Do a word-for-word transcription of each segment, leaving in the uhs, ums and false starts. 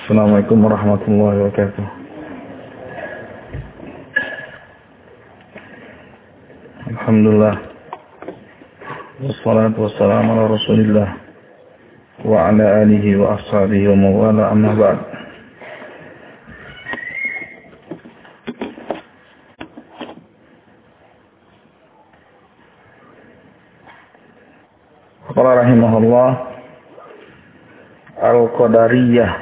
Assalamualaikum warahmatullahi wabarakatuh. Alhamdulillah. Wassalatu wassalamu ala Rasulillah wa ala alihi wa ashabihi wa mawala amma ba'd. Qala rahimahullah al-qadariyah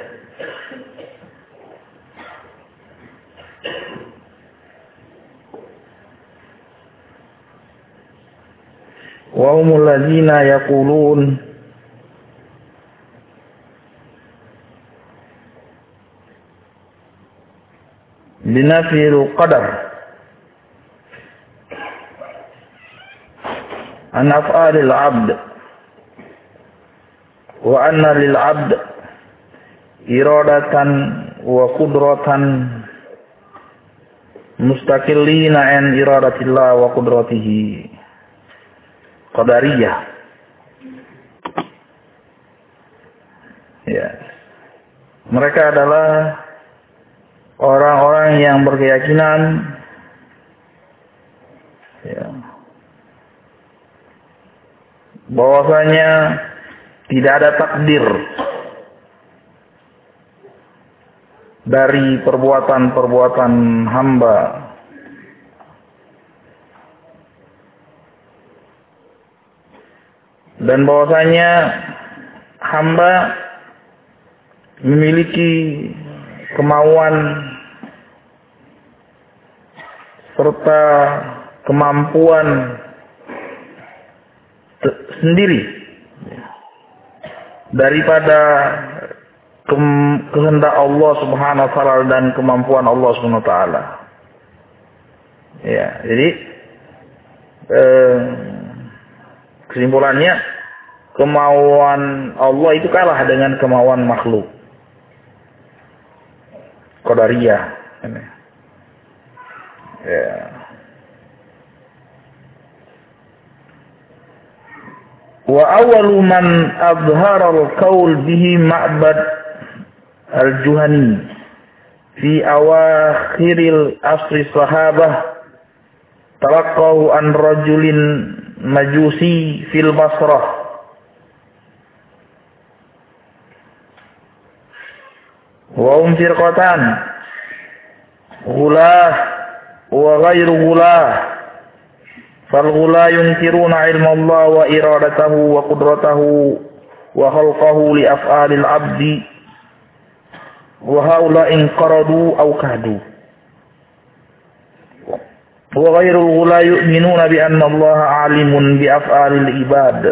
wa humul ladzina yaqulun binafil qadar an af'alil 'abd wa anna lil 'abd iradatan wa qudratan mustaqillina an iradatillah wa qudratihi. Qadariyah. Ya. Mereka adalah orang-orang yang berkeyakinan ya, bahwasanya tidak ada takdir dari perbuatan-perbuatan hamba, dan bahwasanya hamba memiliki kemauan serta kemampuan sendiri daripada ke kehendak Allah Subhanahu wa taala dan kemampuan Allah Subhanahu wa taala. Ya, jadi eh, kesimpulannya, kemauan Allah itu kalah dengan kemauan makhluk. Qadariyah. Ya. Wa awwalu man azhara al-qaul bihi Ma'bad al-Juhani fi awakhiril asri sahabah talaqahu an rajulin Majusi fil Basrah wa hum firqatan ghulah wa ghairu ghulah fal ghulah yunkiruna ilma Allah wa iradatahu wa qudratahu wa khalqahu li af'alil abdi wa haula in qaradu aw kahdu wa ghairul ghula yu'minuna bi anna Allah 'alimun bi af'alil ibad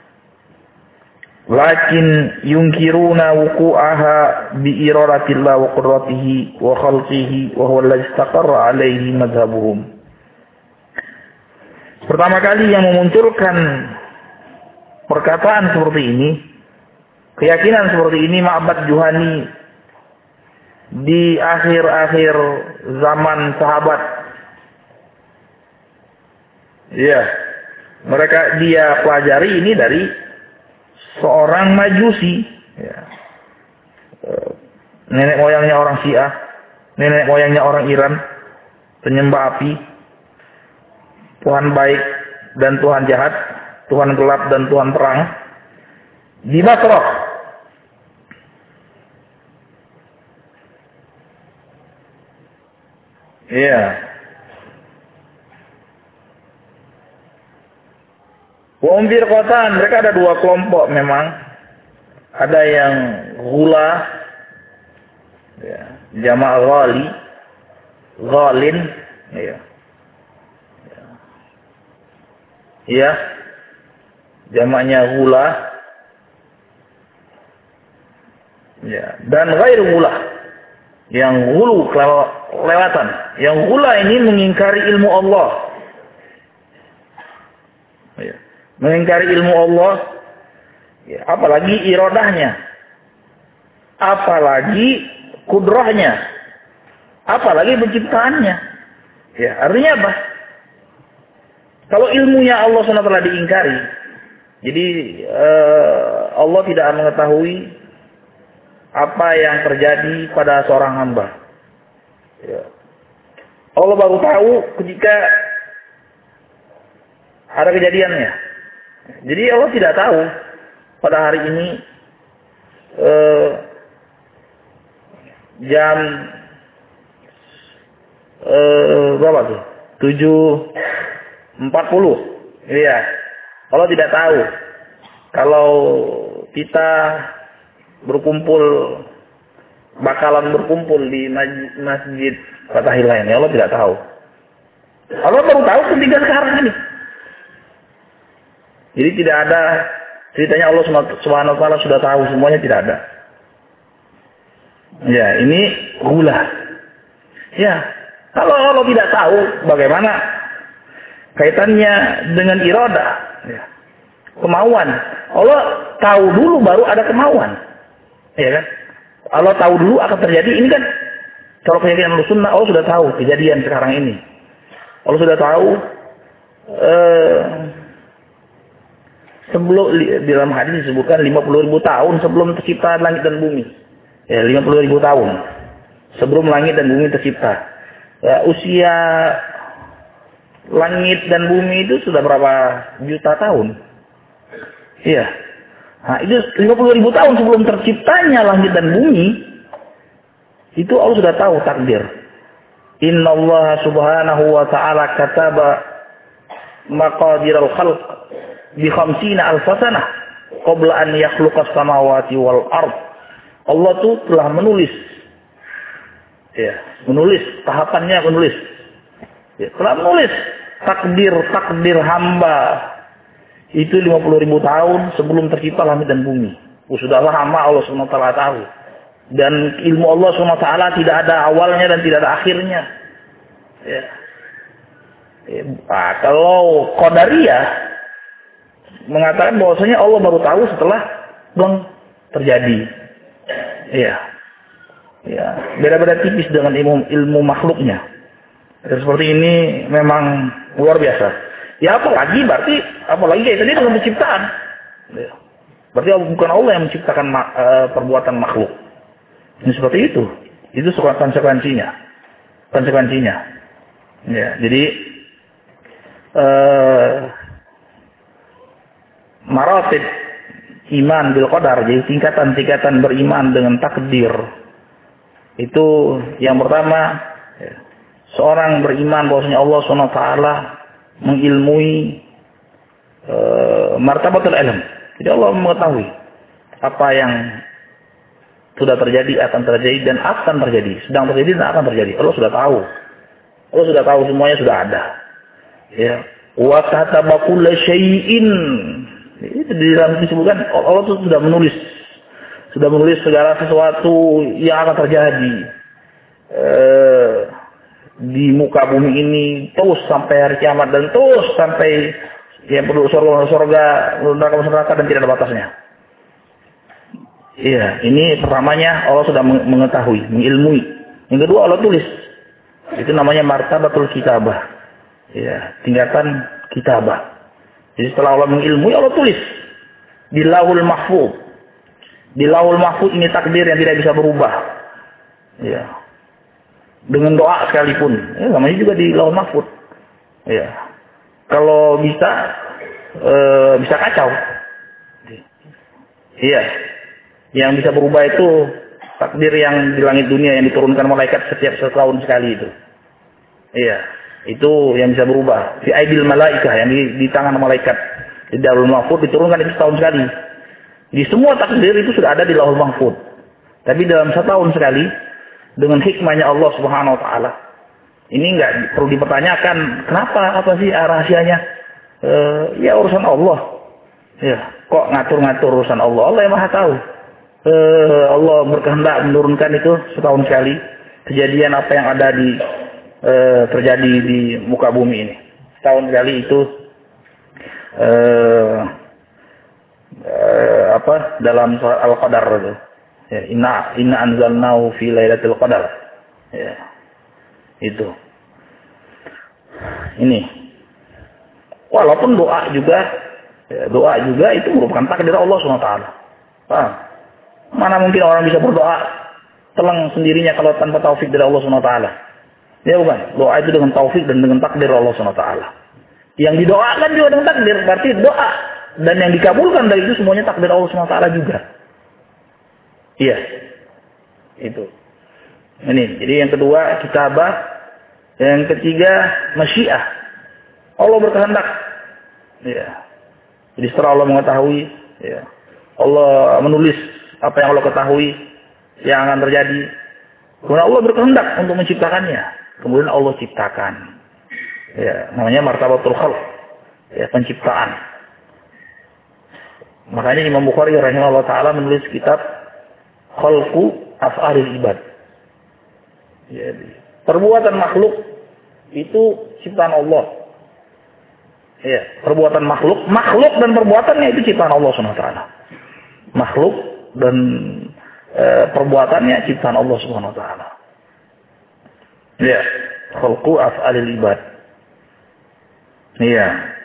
lakin yunkiruna wuqu'aha bi iradatillah wa qudratihi wa khalqihi wa huwa alladhi istaqarra 'alaihi madhhabuhum. Pertama kali yang memunculkan perkataan seperti ini, keyakinan seperti ini, Ma'bad Juhani di akhir-akhir zaman sahabat. Ya, mereka dia pelajari ini dari seorang Majusi, ya. Nenek moyangnya orang Syiah, nenek moyangnya orang Iran, penyembah api, Tuhan baik dan Tuhan jahat, Tuhan gelap dan Tuhan terang, di Basrah. Iya. Wong firqatan, mereka ada dua kelompok memang. Ada yang ghula, ya, jama' ghali, ghalin, ya. Ya. Jamaknya ghula. Ya, dan ghairu ghula. Yang ghulu kelewatan. Yang ghula ini mengingkari ilmu Allah. Ya. Mengingkari ilmu Allah, ya, apalagi iradahnya, apalagi kudrahnya, apalagi penciptaannya. Ya, artinya apa? Kalau ilmunya Allah subhanahu wa taala diingkari, jadi uh, Allah tidak mengetahui apa yang terjadi pada seorang hamba. Ya. Allah baru tahu ketika ada kejadiannya. Jadi Allah tidak tahu pada hari ini eh, jam eh, berapa tuh? tujuh empat puluh. Iya. Allah tidak tahu kalau kita berkumpul, bakalan berkumpul di masjid Fatahil lain. Allah tidak tahu. Allah baru tahu ketika sekarang ini. Jadi tidak ada ceritanya Allah Subhanahu wa taala sudah tahu semuanya, tidak ada. Ya, ini gula. Ya, kalau Allah tidak tahu, bagaimana kaitannya dengan iradah? Ya. Kemauan. Allah tahu dulu baru ada kemauan. Ya kan? Allah tahu dulu akan terjadi. Ini kan kalau keyakinan Ahlussunnah, Allah sudah tahu kejadian sekarang ini. Allah sudah tahu eh, sebelum di dalam hadis disebutkan lima puluh ribu tahun sebelum tercipta langit dan bumi. Ya, lima puluh ribu tahun sebelum langit dan bumi tercipta. Ya, usia langit dan bumi itu sudah berapa juta tahun? Iya. Nah, itu lima puluh ribu tahun sebelum terciptanya langit dan bumi, itu Allah sudah tahu takdir. Inna Allah subhanahu wa ta'ala kataba maqadiral khalq bi khamsina alfasanah qabla an yakhluqas samawati wal ard. Allah tuh telah menulis, ya, menulis tahapannya menulis, ya, telah menulis takdir takdir hamba itu lima puluh ribu tahun sebelum tercipta langit dan bumi. Oh, sudah lama Allah subhanahu wa taala tahu. Dan ilmu Allah subhanahu wa taala tidak ada awalnya dan tidak ada akhirnya. Ya. Nah, kalau Qadariyah mengatakan bahwasanya Allah baru tahu setelah bang terjadi. Iya. Ya, beda-beda tipis dengan ilmu ilmu makhluknya. Dan seperti ini memang luar biasa. Ya apalagi berarti apalagi kaitannya dengan penciptaan. Ya. Berarti bukan Allah yang menciptakan uh, perbuatan makhluk. Ini seperti itu. Itu konsekuensinya. Konsekuensinya. Ya, jadi uh, maratib iman bil qadar, jadi tingkatan-tingkatan beriman dengan takdir. Itu yang pertama, ya, seorang beriman bahwasanya Allah subhanahu wa taala mengilmui e, martabatul ilm. Jadi Allah mengetahui apa yang sudah terjadi, akan terjadi, dan akan terjadi. Sedang terjadi dan akan terjadi. Allah sudah tahu. Allah sudah tahu semuanya, sudah ada. Ya. Wa kataba kulla syai'in. Itu di dalam disebutkan Allah itu sudah menulis. Sudah menulis segala sesuatu yang akan terjadi. Eh, di muka bumi ini terus sampai hari kiamat dan terus sampai yang perlu surga surga neraka neraka dan tidak ada batasnya. Iya, ini pertamanya Allah sudah mengetahui, mengilmui. Yang kedua Allah tulis. Itu namanya martabatul kitabah. Iya, tingkatan kitabah. Jadi setelah Allah mengilmui, Allah tulis di Lauhul Mahfuz. Di Lauhul Mahfuz ini takdir yang tidak bisa berubah. Iya. Dengan doa sekalipun, ya, namanya juga di Lauhul Mahfuz. Ya. Kalau bisa, e, bisa kacau. Iya. Yang bisa berubah itu takdir yang di langit dunia yang diturunkan malaikat setiap setahun sekali itu. Iya. Itu yang bisa berubah. Fi aidil malaikah yang di, di tangan malaikat. Di Lauhul Mahfuz diturunkan itu setahun sekali. Di semua takdir itu sudah ada di Lauhul Mahfuz. Tapi dalam setahun sekali, dengan hikmahnya Allah Subhanahu wa taala. Ini enggak perlu dipertanyakan kenapa, apa sih rahasianya? E, ya urusan Allah. Ya, kok ngatur-ngatur urusan Allah? Allah yang Maha tahu. E, Allah berkehendak menurunkan itu setahun sekali. Kejadian apa yang ada di e, terjadi di muka bumi ini. Setahun sekali itu e, e, apa dalam surat Al-Qadar itu. Ya, inna inna anzalnahu fi lailatul qadar. Ya. Itu. Ini. Walaupun doa juga ya, doa juga itu merupakan takdir Allah Subhanahu wa taala. Paham? Mana mungkin orang bisa berdoa telang sendirinya kalau tanpa taufik dari Allah Subhanahu wa taala. Ya bukan? Doa itu dengan taufik dan dengan takdir Allah Subhanahu wa taala. Yang didoakan juga dengan takdir, berarti doa. Dan yang dikabulkan dari itu semuanya takdir Allah Subhanahu wa taala juga. Iya. Itu. Ini, jadi yang kedua kitabah, yang ketiga masyiah. Allah berkehendak. Ya. Jadi setelah Allah mengetahui, ya. Allah menulis apa yang Allah ketahui yang akan terjadi. Kemudian Allah berkehendak untuk menciptakannya. Kemudian Allah ciptakan. Ya, namanya martabatul khalq. Ya, penciptaan. Makanya Imam Bukhari rahimahullah taala menulis kitab Khalqu Af'alil Ibad. Jadi, perbuatan makhluk itu ciptaan Allah. Ya, perbuatan makhluk, makhluk dan perbuatannya itu ciptaan Allah Subhanahu wa taala. Makhluk dan e, perbuatannya ciptaan Allah Subhanahu wa taala. Ya, khalqu af'alil ibad. Iya.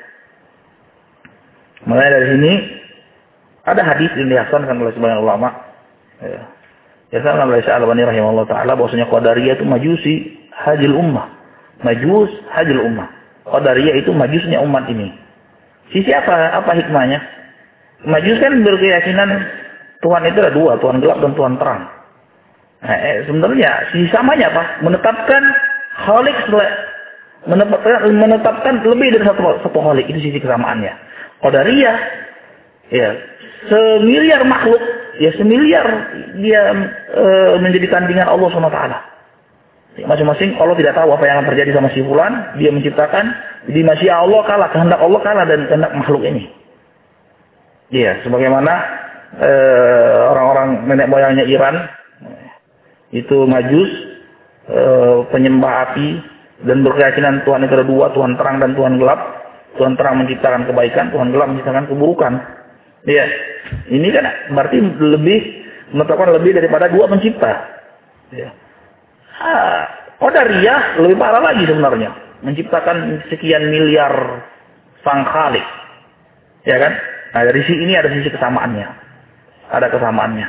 Mulai dari sini ada hadis yang dihasankan oleh sebagian ulama. Ya. Dihasankan oleh Syekh Al-Albani rahimahullah taala bahwasanya Qadariyah itu majusi hajil ummah. Majus hajil ummah. Qadariyah itu majusnya umat ini. Sisi apa? Apa hikmahnya? Majus kan berkeyakinan Tuhan itu ada dua, Tuhan gelap dan Tuhan terang. Nah, eh, sebenarnya sisi samanya apa? Menetapkan khalik, menetapkan, menetapkan lebih dari satu satu khalik, itu sisi kesamaannya. Qadariyah, ya semiliar makhluk, ya semiliar dia e, menjadi tandingan Allah Subhanahu wa taala. Masing-masing Allah tidak tahu apa yang akan terjadi sama si fulan, dia menciptakan, jadi masyiah Allah kalah, kehendak Allah kalah dan kehendak makhluk ini. Iya, sebagaimana eh, orang-orang nenek moyangnya Iran itu majus, eh, penyembah api dan berkeyakinan Tuhan itu ada dua, Tuhan terang dan Tuhan gelap. Tuhan terang menciptakan kebaikan, Tuhan gelap menciptakan keburukan. Iya, ini kan berarti lebih menetapkan lebih daripada dua pencipta. Iya. Ah, Qadariyah lebih parah lagi sebenarnya, menciptakan sekian miliar sang khalik, ya kan? Nah dari sini ini ada sisi kesamaannya, ada kesamaannya.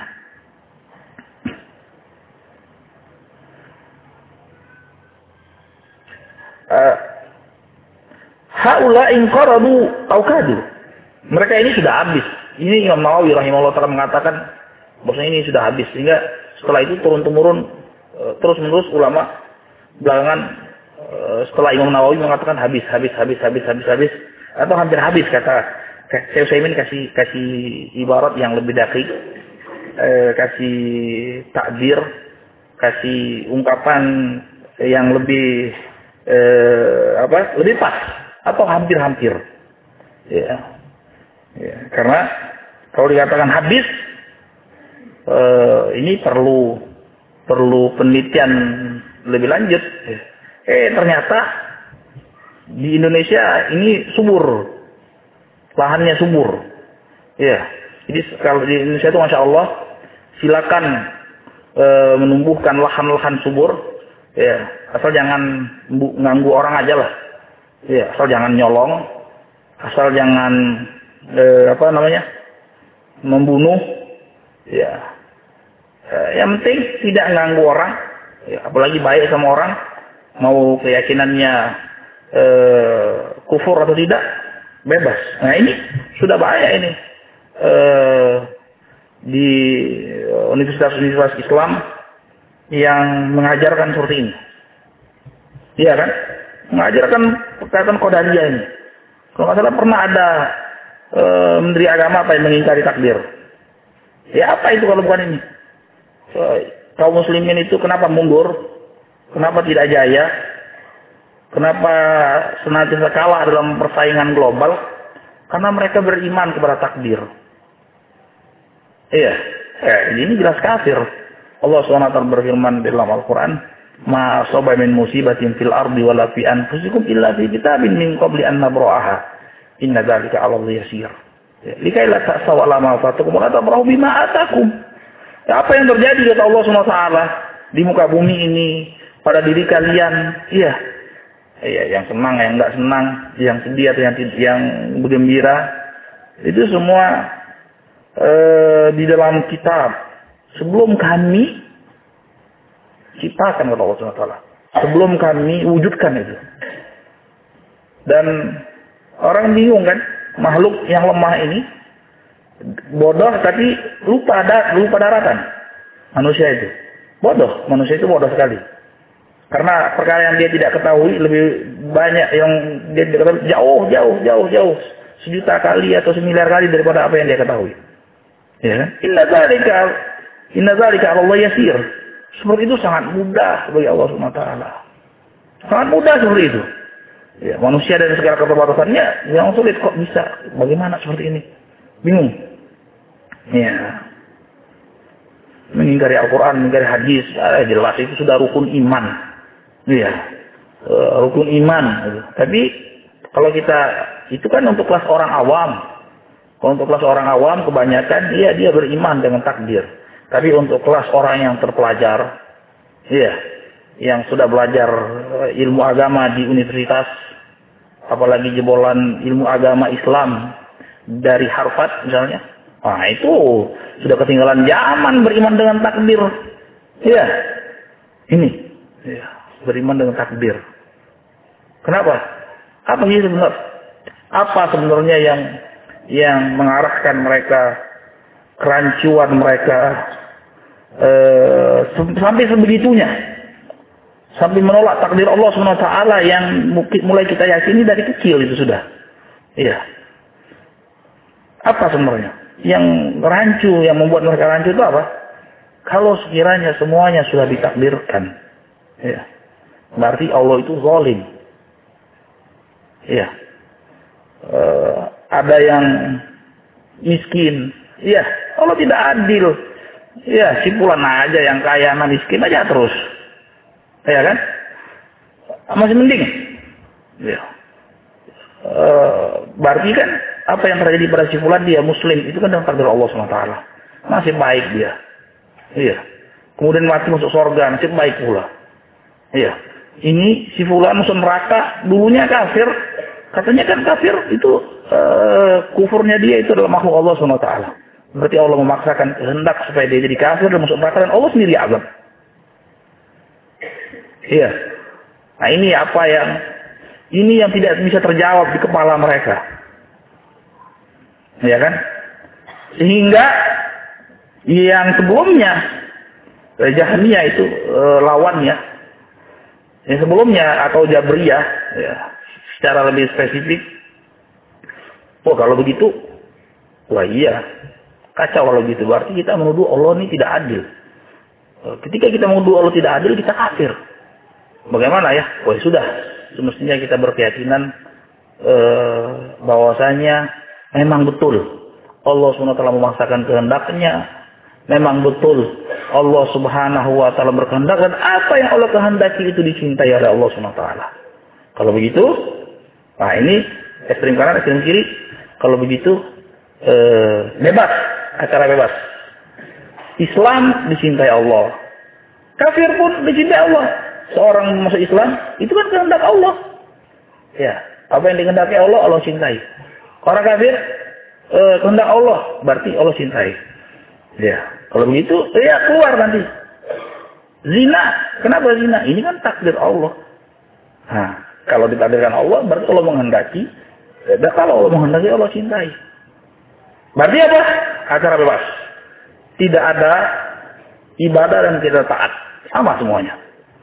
Uh, Haula in qaradu au kadu. Mereka ini sudah habis. Ini Imam Nawawi rahimahullah taala mengatakan bahwasanya ini sudah habis, sehingga setelah itu turun temurun terus menerus ulama belakangan setelah Imam Nawawi mengatakan habis, habis, habis, habis, habis, habis, atau hampir habis kata Syekh Utsaimin kasih kasih ibarat yang lebih dakik, eh, kasih takdir, kasih ungkapan yang lebih eh, apa? Lebih pas atau hampir-hampir. Ya. Ya, karena kalau dikatakan habis, eh, ini perlu perlu penelitian lebih lanjut. Eh ternyata di Indonesia ini subur, lahannya subur. Ya, jadi kalau di Indonesia itu masya Allah, silakan e, menumbuhkan lahan-lahan subur. Ya, asal jangan ganggu orang aja lah. Ya, asal jangan nyolong, asal jangan e, apa namanya membunuh. Ya. Yang penting tidak mengganggu orang, ya, apalagi baik sama orang, mau keyakinannya eh, kufur atau tidak, bebas. Nah ini sudah bahaya ini eh, di universitas-universitas Islam yang mengajarkan seperti ini, iya kan? Mengajarkan perkataan Qadariyah ini. Kalau nggak salah pernah ada eh, menteri agama apa yang mengingkari takdir. Ya apa itu kalau bukan ini? Kaum muslimin itu kenapa mundur? Kenapa tidak jaya? Kenapa senantiasa kalah dalam persaingan global? Karena mereka beriman kepada takdir. Iya, ya, ini jelas kafir. Allah subhanahu wa taala berfirman dalam Al-Quran, "Ma asaba min musibatin fil ardi wala fi anfusikum illa fi kitabin min qabli an nabra'aha. Inna dzalika 'ala Allah yasir." Likai la ta'saw ala ma fatakum wa la tabrahu bima atakum. Ya, apa yang terjadi kata Allah subhanahu wa taala di muka bumi ini pada diri kalian, iya, iya, yang senang, yang enggak senang, yang sedih atau yang yang bergembira, itu semua eh, di dalam kitab, Sebelum kami ciptakan, kata Allah Subhanahu wa taala. Sebelum kami wujudkan itu. Dan orang bingung kan, makhluk yang lemah ini bodoh tapi lupa ada lupa daratan. Manusia itu bodoh, manusia itu bodoh sekali. Karena perkara yang dia tidak ketahui lebih banyak yang dia tidak ketahui, jauh jauh jauh jauh sejuta kali atau semiliar kali daripada apa yang dia ketahui. Ya kan? Inna dzalika inna dzalika 'ala Allah yasir. Seperti itu sangat mudah bagi Allah Subhanahu wa taala. Sangat mudah seperti itu. Ya, manusia dari segala keterbatasannya yang sulit kok bisa. Bagaimana seperti ini? Bingung. Ya. Mengingkari Al-Qur'an, mengingkari hadis, ya, jelas itu sudah rukun iman. Iya. Uh, rukun iman. Tapi kalau kita itu kan untuk kelas orang awam. Kalau untuk kelas orang awam kebanyakan dia dia beriman dengan takdir. Tapi untuk kelas orang yang terpelajar, iya, yang sudah belajar ilmu agama di universitas, apalagi jebolan ilmu agama Islam dari Harvard misalnya, nah itu sudah ketinggalan zaman beriman dengan takdir. Iya, ini, iya, beriman dengan takdir. Kenapa? Apa sih sebenarnya? Apa sebenarnya yang yang mengarahkan mereka, kerancuan mereka eh, sampai sebegitunya, sampai menolak takdir Allah Subhanahu wa taala yang mulai kita yakini dari kecil itu sudah. Iya. Apa sebenarnya yang rancu, yang membuat mereka rancu itu apa? Kalau sekiranya semuanya sudah ditakdirkan, iya, berarti Allah itu zalim. Iya. Eh, ada yang miskin, iya, Allah tidak adil. Ya, simpulan aja yang kaya sama miskin aja terus. Ya kan? Masih mending. Ya. E, berarti kan apa yang terjadi pada si fulan dia muslim itu kan dengan takdir Allah Subhanahu wa taala. Masih baik dia. Iya. Kemudian mati masuk surga, masih baik pula. Iya. Ini si fulan masuk neraka, dulunya kafir. Katanya kan kafir itu e, kufurnya dia itu adalah makhluk Allah Subhanahu wa taala. Berarti Allah memaksakan kehendak supaya dia jadi kafir dan masuk neraka dan Allah sendiri azab. Iya. Nah ini apa yang ini yang tidak bisa terjawab di kepala mereka. Ya kan? Sehingga yang sebelumnya Jahmiyah itu e, lawannya. Yang sebelumnya atau Jabriyah ya, secara lebih spesifik. Oh kalau begitu, wah iya. Kacau kalau gitu, berarti kita menuduh Allah ini tidak adil. Ketika kita menuduh Allah tidak adil, kita kafir. Bagaimana ya? Wah sudah, semestinya kita berkeyakinan eh, bahwasanya memang betul Allah subhanahu wa taala memaksakan kehendaknya, memang betul Allah subhanahu wa taala berkehendak dan apa yang Allah kehendaki itu dicintai oleh Allah subhanahu wa taala. Kalau begitu, nah ini ekstrem kanan, ekstrem kiri. Kalau begitu eh, bebas. Acara bebas. Islam dicintai Allah. Kafir pun dicintai Allah. Seorang masuk Islam, itu kan kehendak Allah. Ya, apa yang dikehendaki Allah, Allah cintai. Orang kafir, eh, kehendak Allah, berarti Allah cintai. Ya, kalau begitu, ya keluar nanti. Zina, kenapa zina? Ini kan takdir Allah. Nah, kalau ditakdirkan Allah, berarti Allah menghendaki. Dan kalau Allah menghendaki, Allah cintai. Berarti apa? Acara bebas. Tidak ada ibadah dan tidak taat. Sama semuanya.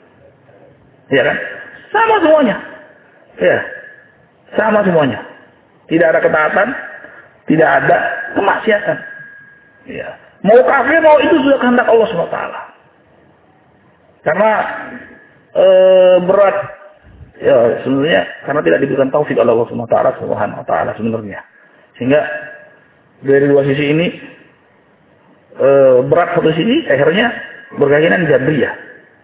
Iya kan? Sama semuanya. Ya. Sama semuanya. Tidak ada ketaatan. Tidak ada kemaksiatan. Ya. Mau kafir, mau itu sudah kehendak Allah subhanahu wa taala. Karena e, berat. Ya sebenarnya. Karena tidak diberikan taufik oleh Allah subhanahu wa taala sebenarnya. Sehingga dari dua sisi ini e, berat satu sisi, akhirnya berkeyakinan Jabriyah,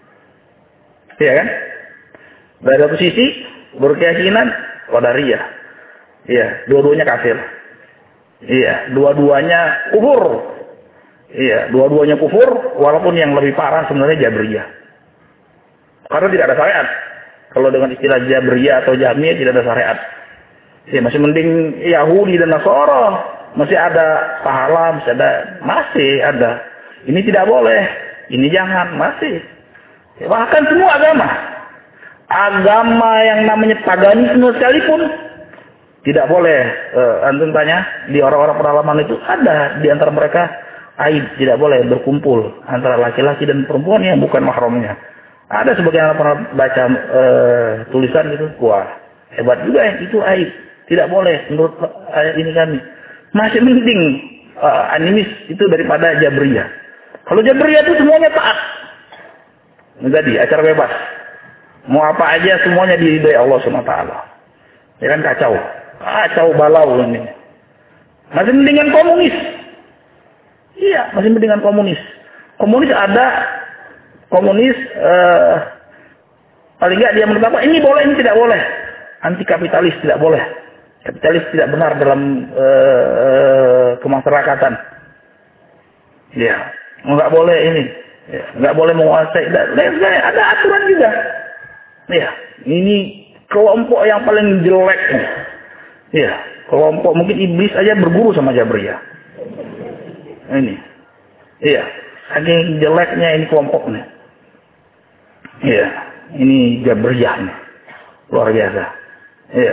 iya kan? Dari satu sisi berkeyakinan Qadariyah, iya, dua-duanya kafir, iya, dua-duanya kufur, iya, dua-duanya kufur, walaupun yang lebih parah sebenarnya Jabriyah, karena tidak ada syariat. Kalau dengan istilah Jabriyah atau Jahmiyah tidak ada syariat, ya masih mending Yahudi dan Nasara. Masih ada pahala, masih ada, masih ada. Ini tidak boleh, ini jangan, masih. Bahkan semua agama. Agama yang namanya paganisme sekalipun tidak boleh. Uh, antum tanya, di orang-orang pedalaman itu ada di antara mereka aib, tidak boleh berkumpul antara laki-laki dan perempuan yang bukan mahramnya. Ada sebagian orang pernah baca uh, tulisan gitu, wah hebat juga ya, itu aib. Tidak boleh menurut ayat ini kami. Masih mending uh, animis itu daripada Jabriyah. Kalau Jabriyah itu semuanya taat. Jadi acara bebas. Mau apa aja semuanya diridhoi Allah subhanahu wa taala. Ya kan kacau. Kacau balau ini. Masih mendingan komunis. Iya, masih mendingan komunis. Komunis ada komunis uh, paling enggak dia menetapkan ini boleh, ini tidak boleh. Anti kapitalis tidak boleh. Kapitalis tidak benar dalam uh, kemasyarakatan. Ya, nggak boleh ini, ya, nggak boleh menguasai. Dan ada aturan juga. Ya, ini kelompok yang paling jelek. Ya, kelompok mungkin iblis aja berguru sama Jabriyah. Ini, iya, saking jeleknya ini kelompoknya. Iya, ini Jabriyah nih, luar biasa. Iya.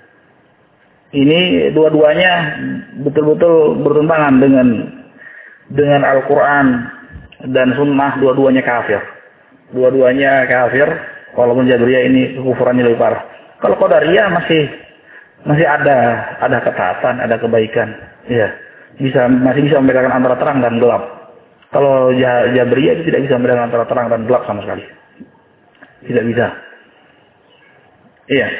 Ini dua-duanya betul-betul bertentangan dengan dengan Al-Quran dan Sunnah, dua-duanya kafir. Dua-duanya kafir, walaupun Jabriyah ini kekufurannya lebih parah. Kalau Qadariyah masih masih ada ada ketaatan, ada kebaikan. Ya, bisa masih bisa membedakan antara terang dan gelap. Kalau Jabriyah itu tidak bisa membedakan antara terang dan gelap sama sekali. Tidak bisa. Iya.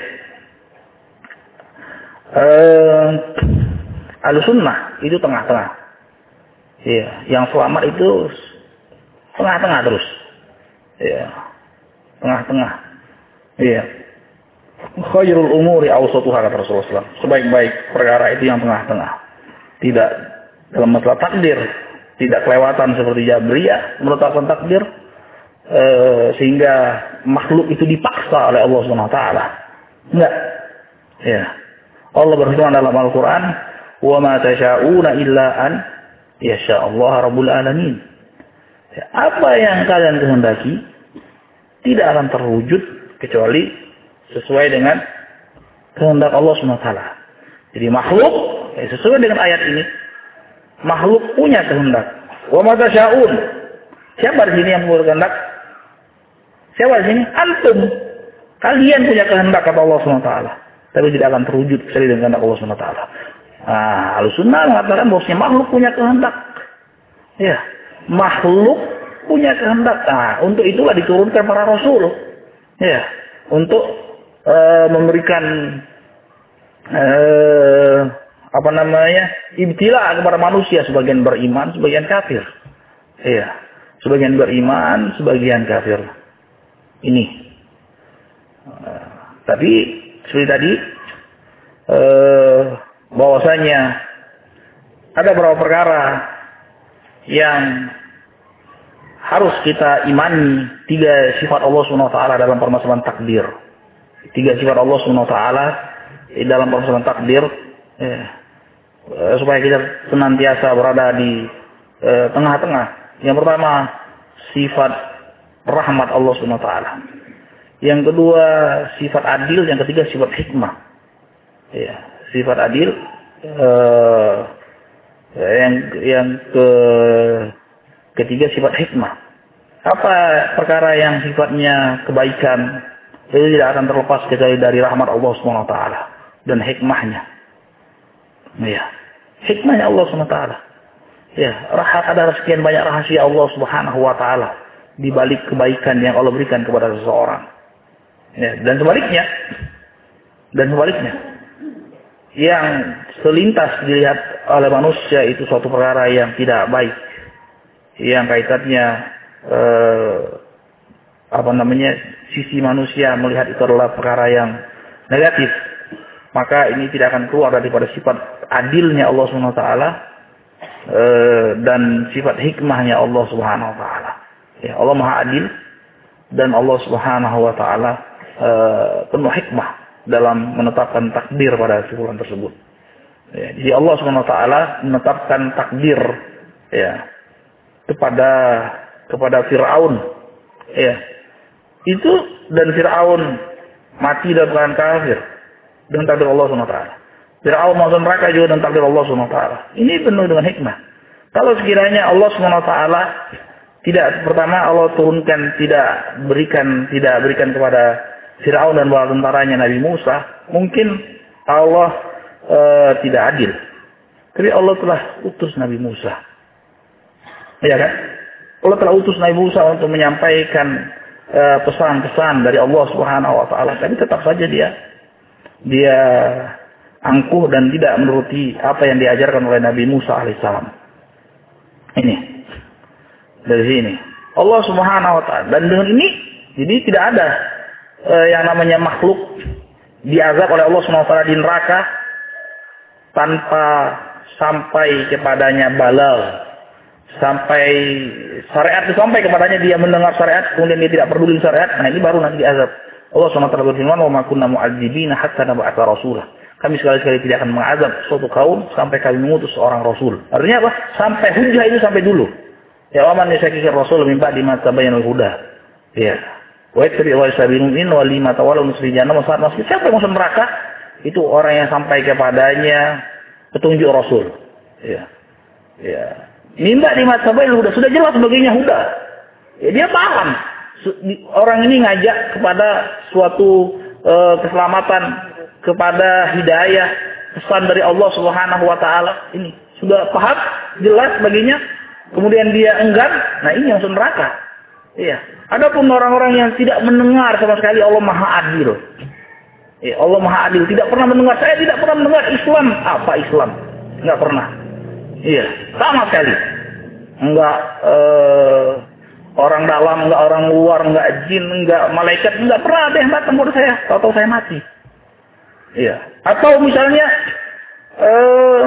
Uh, Ahlussunnah itu tengah-tengah. Iya, yang selamat itu tengah-tengah terus. Iya. Tengah-tengah. Iya. Khairul umuri awsatuha kata Rasulullah sallallahu alaihi wasallam. Sebaik-baik perkara itu yang tengah-tengah. Tidak dalam masalah takdir, tidak kelewatan seperti Jabriyah menetapkan takdir uh, sehingga makhluk itu dipaksa oleh Allah Subhanahu wa taala. Enggak. Ya. Allah berfirman dalam Al-Quran, "Wa ma tasha'una illa an yasha Allah Rabbul Alamin." Ya, apa yang kalian kehendaki tidak akan terwujud kecuali sesuai dengan kehendak Allah subhanahu wa taala. Jadi makhluk ya, sesuai dengan ayat ini, makhluk punya kehendak. Wa ma tasha'un. Siapa di sini yang punya kehendak? Siapa di sini? Antum. Kalian punya kehendak kata Allah subhanahu wa taala. Tapi tidak akan terwujud kecuali dengan kehendak Allah subhanahu wa taala. Nah, Ahlussunnah mengatakan bahwasanya makhluk punya kehendak. Ya, makhluk punya kehendak. Nah, untuk itulah diturunkan para rasul. Ya, untuk uh, memberikan uh, apa namanya? Ibtila kepada manusia, sebagian beriman, sebagian kafir. Iya, sebagian beriman, sebagian kafir. Ini. Uh, tapi seperti tadi, eh, bahwasanya ada beberapa perkara yang harus kita imani. Tiga sifat Allah subhanahu wa taala dalam permasalahan takdir. Tiga sifat Allah subhanahu wa taala dalam permasalahan takdir. Eh, supaya kita senantiasa berada di eh, tengah-tengah. Yang pertama, sifat rahmat Allah subhanahu wa taala. Yang kedua, sifat adil. Yang ketiga, sifat hikmah. Ya, sifat adil. Eh, yang yang ke ketiga, sifat hikmah. Apa perkara yang sifatnya kebaikan itu tidak akan terlepas kecuali dari rahmat Allah subhanahu wa taala dan hikmahnya. Ya, hikmahnya Allah subhanahu wa taala. Ya, rahat ada sekian banyak rahasia Allah subhanahu wa taala di balik kebaikan yang Allah berikan kepada seseorang. Ya, dan sebaliknya, dan sebaliknya, yang selintas dilihat oleh manusia itu suatu perkara yang tidak baik, yang kaitannya eh, apa namanya sisi manusia melihat itu adalah perkara yang negatif, maka ini tidak akan keluar daripada sifat adilnya Allah Subhanahu Wa Taala eh, dan sifat hikmahnya Allah Subhanahu Wa Taala. Ya, Allah Maha Adil dan Allah Subhanahu Wa Taala Uh, penuh hikmah dalam menetapkan takdir pada kesimpulan tersebut. Ya, jadi Allah subhanahu wa taala menetapkan takdir ya kepada kepada Firaun, ya. Itu dan Firaun mati dalam keadaan kafir dengan takdir Allah Subhanahu wa taala. Firaun masuk neraka juga dengan takdir Allah Subhanahu wa taala. Ini penuh dengan hikmah. Kalau sekiranya Allah Subhanahu wa taala tidak, pertama Allah turunkan, tidak berikan tidak berikan kepada Firaun dan bala tentaranya Nabi Musa, mungkin Allah e, tidak adil. Tapi Allah telah utus Nabi Musa. Ya kan? Allah telah utus Nabi Musa untuk menyampaikan pesan-pesan dari Allah Subhanahu wa taala, tapi tetap saja dia dia angkuh dan tidak menuruti apa yang diajarkan oleh Nabi Musa alaihissalam. Ini dari sini Allah Subhanahu wa taala, dan dengan ini jadi tidak ada eh, yang namanya makhluk diazab oleh Allah Subhanahu wa taala di neraka tanpa sampai kepadanya balal, sampai syariat itu sampai kepadanya, dia mendengar syariat kemudian dia tidak peduli syariat. Nah, ini baru nanti diazab. Allah Subhanahu wa taala berfirman, "Wa ma kunna mu'adzibina hatta nab'atha rasulah." Kami sekali-kali tidak akan mengazab suatu kaum sampai kami mengutus seorang rasul. Artinya apa? Sampai hujah itu sampai dulu. Ya, wa man yashaqiqir rasul min ba'di ma tabayyana al-huda. Ya. Wa yattabi' wa yasabiru min wa lima tawallaw nusri jahannam wa sa'at masjid. Siapa yang masuk neraka? Itu orang yang sampai kepadanya petunjuk rasul. Ya. Ya. Mimba di mata bayi sudah sudah jelas sebagainya huda. Ya, dia paham orang ini ngajak kepada suatu e, keselamatan, kepada hidayah, pesan dari Allah Subhanahu wa taala. Ini sudah paham jelas sebagainya. Kemudian dia enggan, nah ini masuk neraka. Iya. Adapun orang-orang yang tidak mendengar sama sekali, Allah Maha Adil. Ya, Allah Maha Adil, tidak pernah mendengar. Saya tidak pernah mendengar Islam. Apa Islam? Enggak pernah. Iya, sama sekali. Enggak eh, orang dalam, enggak orang luar, enggak jin, enggak malaikat, enggak pernah ada yang datang kepada saya. Tahu-tahu saya mati. Iya. Atau misalnya eh,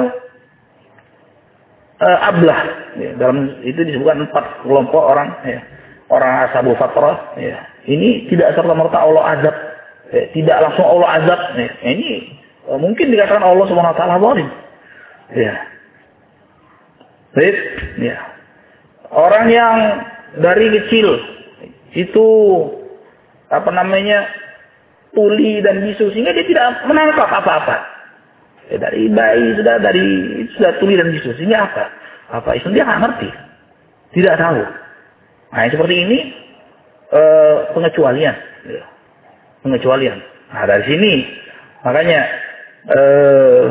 eh, ablah. Ya, dalam itu disebutkan empat kelompok orang. Ya. Orang ashabul fatrah. Ya. Ini tidak serta-merta Allah azab. Ya. Tidak langsung Allah azab. Ya. Ini eh, mungkin dikatakan Allah Subhanahu wa taala zalim. Ya. Baik, ya. Orang yang dari kecil itu apa namanya tuli dan bisu sehingga dia tidak menangkap apa-apa. Ya, dari bayi sudah dari sudah tuli dan bisu sehingga apa? Apa itu dia nggak ngerti, tidak tahu. Nah, seperti ini eh, pengecualian, ya. pengecualian. Nah, dari sini makanya. Eh,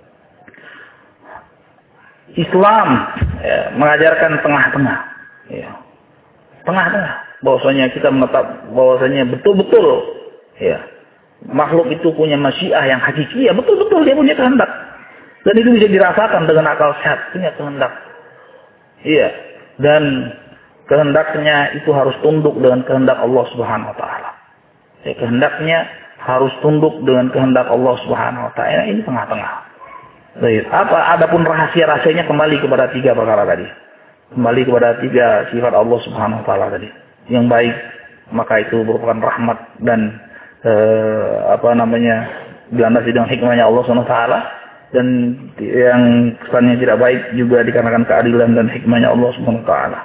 Islam ya, mengajarkan tengah-tengah, ya. tengah-tengah. Bahwasanya kita menetap, bahwasanya betul-betul, ya, makhluk itu punya masyiah yang hakiki, ya betul-betul dia punya kehendak, dan itu bisa dirasakan dengan akal sehat, punya kehendak, iya. Dan kehendaknya itu harus tunduk dengan kehendak Allah Subhanahu Wa Taala. Ya, kehendaknya harus tunduk dengan kehendak Allah Subhanahu Wa Taala. Ini tengah-tengah. Baik. Apa adapun rahasia-rahasianya kembali kepada tiga perkara tadi. Kembali kepada tiga sifat Allah Subhanahu wa taala tadi. Yang baik, maka itu merupakan rahmat dan eh, apa namanya? dilandasi dengan hikmahnya Allah Subhanahu wa taala, dan yang kesannya tidak baik juga dikarenakan keadilan dan hikmahnya Allah Subhanahu wa taala.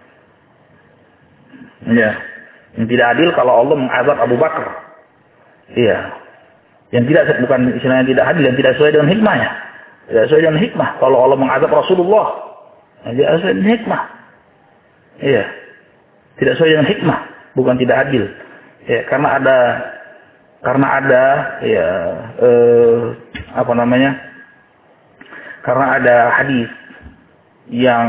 Ya. Yang tidak adil kalau Allah mengazab Abu Bakar. Iya. Yang tidak bukan istilahnya tidak adil, yang tidak sesuai dengan hikmahnya. Tidak sesuai dengan hikmah. Kalau Allah mengazab Rasulullah, tidak sesuai dengan hikmah. Iya. Tidak sesuai dengan hikmah, bukan tidak adil. Ya, karena ada karena ada ya eh, apa namanya? Karena ada hadis yang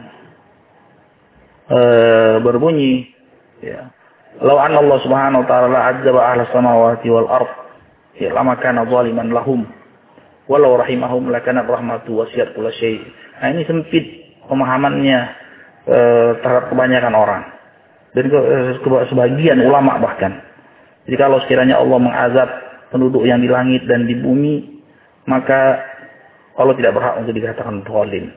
eh, berbunyi ya, "Lau anna Allah Subhanahu wa taala azaba ahlas samawati wal ard, ya lama kana zaliman lahum. Walau rahimahum lakana rahmatu wasiat kula syai." Nah, ini sempit pemahamannya e, terhadap kebanyakan orang dan ke, ke, sebagian ulama bahkan. Jadi kalau sekiranya Allah mengazab penduduk yang di langit dan di bumi, maka Allah tidak berhak untuk dikatakan zalim.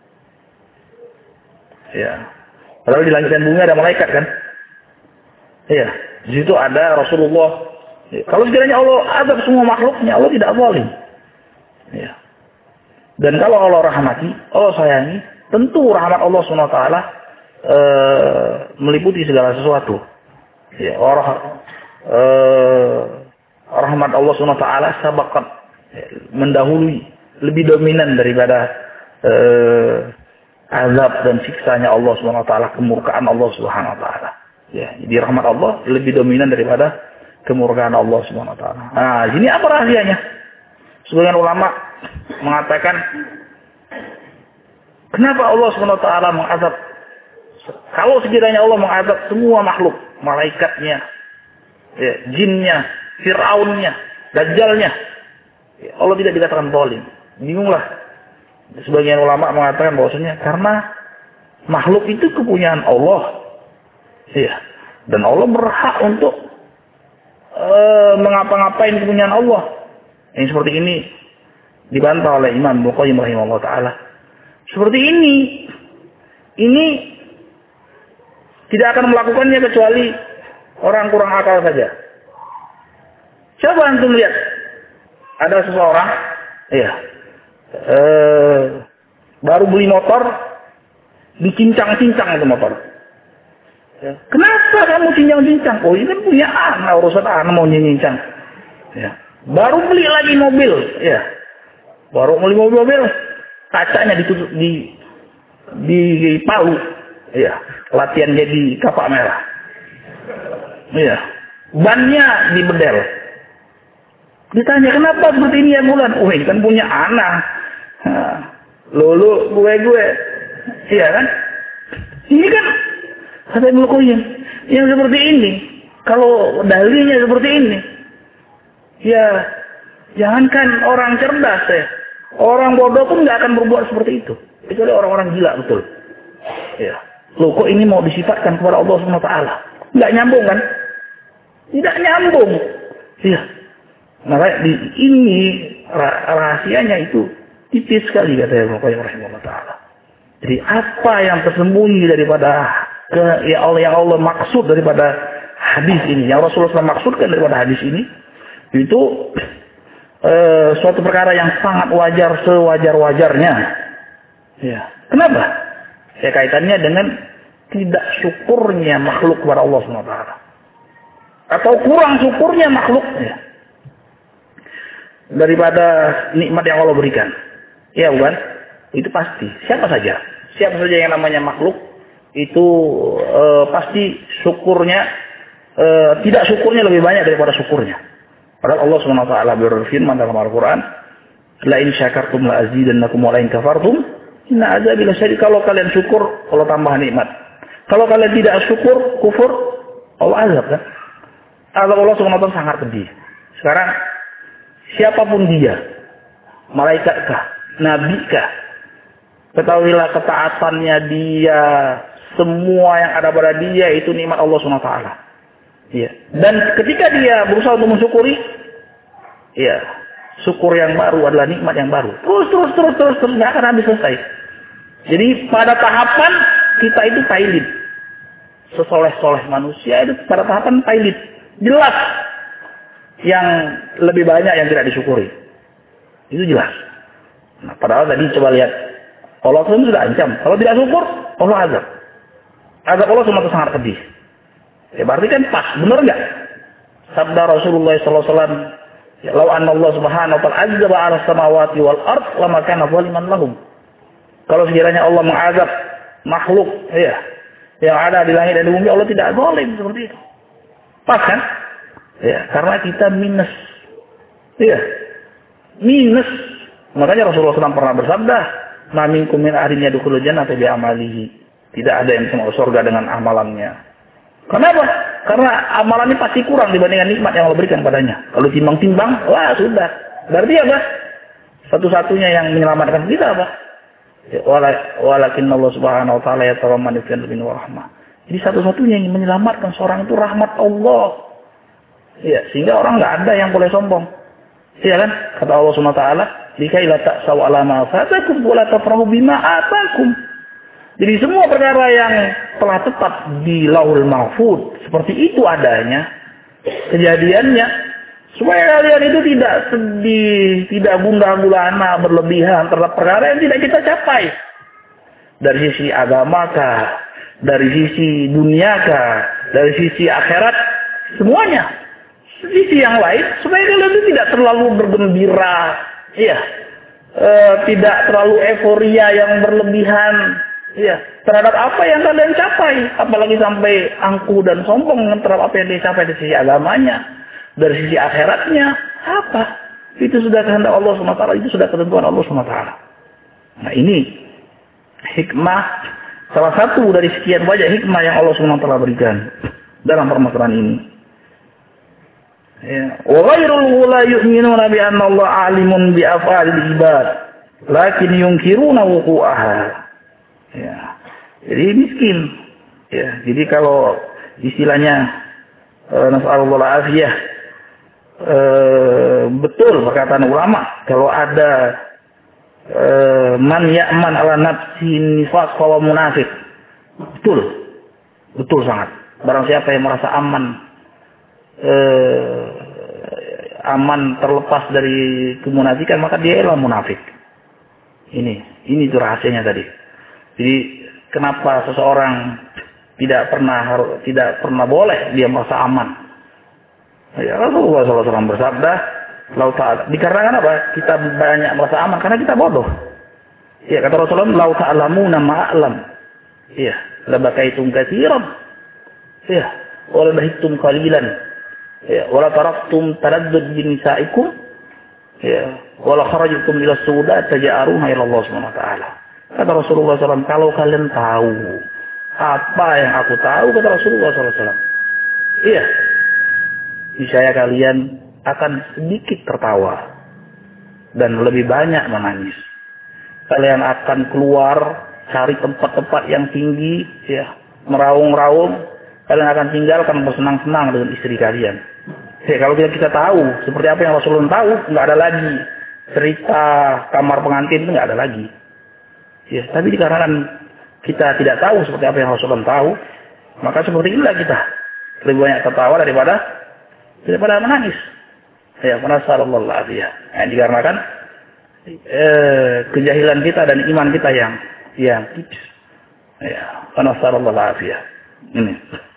Ya. Padahal di langit dan bumi ada malaikat kan? Iya. Di situ ada Rasulullah. Ya. Kalau sekiranya Allah azab semua makhluknya, Allah tidak zalim. Ya. Dan kalau Allah rahmati, Allah sayangi, tentu rahmat Allah subhanahu wa taala uh, meliputi segala sesuatu. Ya, orang uh, rahmat Allah subhanahu wa taala sabaqat, ya, mendahului, lebih dominan daripada uh, azab dan siksanya Allah subhanahu wa taala, kemurkaan Allah subhanahu wa taala. Ya, jadi rahmat Allah lebih dominan daripada kemurkaan Allah subhanahu wa taala. Nah, ini apa rahasianya? Sebagian ulama mengatakan, kenapa Allah subhanahu wa taala mengazab? Kalau sekiranya Allah mengazab semua makhluk, malaikatnya, ya, jinnya, Fir'aunnya, Dajjalnya, ya, Allah tidak dikatakan zalim. Bingunglah. Sebagian ulama mengatakan bahwasanya karena makhluk itu kepunyaan Allah, ya, dan Allah berhak untuk uh, mengapa-ngapain kepunyaan Allah. Yang seperti ini dibantah oleh Imam Ibnu Qayyim rahimahullah taala. Seperti ini, ini tidak akan melakukannya kecuali orang kurang akal saja. Coba antum lihat, ada seseorang, ya, eh, baru beli motor, dicincang-cincang itu motor. Ya. Kenapa kamu cincang-cincang? Oh, ini kan punya anak, urusan anak mau cincang. Ya. Baru beli lagi mobil, ya, baru beli mobil-mobil, kacanya ditutup di di palu, ya, latihan jadi kapak merah, ya, bannya dibedel. Ditanya kenapa seperti ini ya bulan? Oh, ini kan punya anak. Nah, lulu gue gue, iya kan? Ini kan kata Ibnu Qayyim yang seperti ini. Kalau dalilnya seperti ini, ya jangankan orang cerdas ya, orang bodoh pun nggak akan berbuat seperti itu. Kecuali orang-orang gila betul. Ya, loh kok ini mau disifatkan kepada Allah subhanahu wa taala? Nggak nyambung kan? Tidak nyambung. Iya. Maka di ini rahasianya itu tipis sekali kata Ibnu Qayyim rahimahullah taala. Jadi apa yang tersembunyi daripada ke ya Allah yang Allah maksud daripada hadis ini, yang Rasulullah shallallahu alaihi wasallam maksudkan daripada hadis ini, itu e, suatu perkara yang sangat wajar sewajar-wajarnya. Ya. Kenapa? Ya kaitannya dengan tidak syukurnya makhluk kepada Allah subhanahu wa taala. Atau kurang syukurnya makhluknya daripada nikmat yang Allah berikan. Ya bukan? Itu pasti. Siapa saja. Siapa saja yang namanya makhluk itu e, pasti syukurnya e, tidak syukurnya lebih banyak daripada syukurnya. Padahal Allah subhanahu wa taala berfirman dalam Al-Qur'an, "La in syakartum la azidannakum wa la in kafartum inna azabi lasyadid." Kalau kalian syukur, Allah tambah nikmat. Kalau kalian tidak syukur, kufur, Allah azab kan? Azab Allah subhanahu wa taala sangat pedih. Sekarang siapapun dia, malaikatkah, nabikah, ketahuilah ketaatannya dia, semua yang ada pada dia itu nikmat Allah subhanahu wa taala. Ya. Dan ketika dia berusaha untuk mensyukuri, ya, syukur yang baru adalah nikmat yang baru. Terus, terus, terus, terus, terus, nggak akan habis selesai. Jadi pada tahapan kita itu pailit. Sesoleh-soleh manusia itu pada tahapan pailit. Jelas. Yang lebih banyak yang tidak disyukuri. Itu jelas. Nah, padahal tadi coba lihat. Allah sudah ancam. Kalau tidak syukur, Allah azab. Azab Allah cuma sangat pedih. Ya berarti kan pas. Benar nggak? Sabda Rasulullah sallallahu alaihi wasallam, ya, "Lau anna Allah subhanahu wa ta'ala azaba 'ala samawati wal ard, lama kana zaliman lahum." Kalau sekiranya Allah mengazab makhluk, ya, yang ada di langit dan di bumi, Allah tidak zalim seperti itu. Pas kan? Ya, karena kita minus. Iya. Minus. Makanya Rasulullah shallallahu alaihi wasallam pernah bersabda, "Ma minkum min ahadin yadkhulul jannata bi amalihi." Tidak ada yang masuk surga dengan amalannya. Kenapa? Karena amalannya pasti kurang dibandingkan nikmat yang Allah berikan padanya. Kalau timbang-timbang, wah sudah. Berarti apa? Satu-satunya yang menyelamatkan kita apa? Ya, walakin Allah subhanahu wa ta'ala yataramman bin warahmah. Jadi satu-satunya yang menyelamatkan seorang itu rahmat Allah. Ya, sehingga orang nggak ada yang boleh sombong. Iya kan? Kata Allah subhanahu wa taala, "Likai la ta'saw 'ala ma fatakum wa la tafrahu bima atakum." Jadi semua perkara yang telah tepat di Lauhul Mahfuz seperti itu adanya kejadiannya, supaya kalian itu tidak sedih, tidak gundah gulana berlebihan terhadap perkara yang tidak kita capai. Dari sisi agamakah, dari sisi duniaka, dari sisi akhirat, semuanya. Sisi yang lain, supaya kalian itu tidak terlalu bergembira, iya, e, tidak terlalu euforia yang berlebihan, iya, terhadap apa yang kalian capai, apalagi sampai angkuh dan sombong terhadap apa yang dicapai dari sisi agamanya, dari sisi akhiratnya, apa? Itu sudah kehendak Allah subhanahu wa taala, itu sudah ketentuan Allah subhanahu wa taala. Nah ini hikmah, salah satu dari sekian banyak hikmah yang Allah subhanahu wa taala berikan dalam permasalahan ini. Ya. Wa ghairul la yu'minuna bi anna Allah 'alimun bi af'alil ibad, lakin yunkiruna wuqu'aha. Ya. Jadi miskin. Ya, jadi kalau istilahnya eh, nas'alullah al-afiyah, eh, betul perkataan ulama, kalau ada eh, man ya'man ala nafsi nifaq fa munafik. Betul. Betul sangat. Barang siapa yang merasa aman Eh, aman terlepas dari kemunafikan, maka dia adalah munafik. Ini, ini itu rahasianya tadi. Jadi kenapa seseorang tidak pernah tidak pernah boleh dia merasa aman? Ya, Rasulullah shallallahu alaihi wasallam bersabda, "Lau ta'ala." Dikarenakan apa? Kita banyak merasa aman karena kita bodoh. Ya, kata Rasulullah, "Lau ta'lamuna ma'alam." Iya, labakaitum katsiran. Iya, wa la bahittum qalilan. Ya, wala taraktum taraddud bi nisaikum, ya, wala kharajtum ila suudat taja'aruna ila Allah Subhanahu wa taala. Kata Rasulullah shallallahu alaihi wasallam, kalau kalian tahu apa yang aku tahu, kata Rasulullah shallallahu alaihi wasallam, iya, niscaya kalian akan sedikit tertawa dan lebih banyak menangis. Kalian akan keluar cari tempat-tempat yang tinggi, ya, meraung-raung. Kalian akan tinggalkan bersenang-senang dengan istri kalian. Ya, kalau kita, kita tahu seperti apa yang Rasulullah tahu, nggak ada lagi cerita kamar pengantin, itu nggak ada lagi. Ya, tapi dikarenakan kita tidak tahu seperti apa yang Rasulullah tahu, maka seperti inilah kita lebih banyak tertawa daripada daripada menangis. Ya, nasallallahu alaihi wasallam. Ya, dikarenakan eh, kejahilan kita dan iman kita yang yang tipis. Ya, nasallallahu alaihi wasallam. Ini.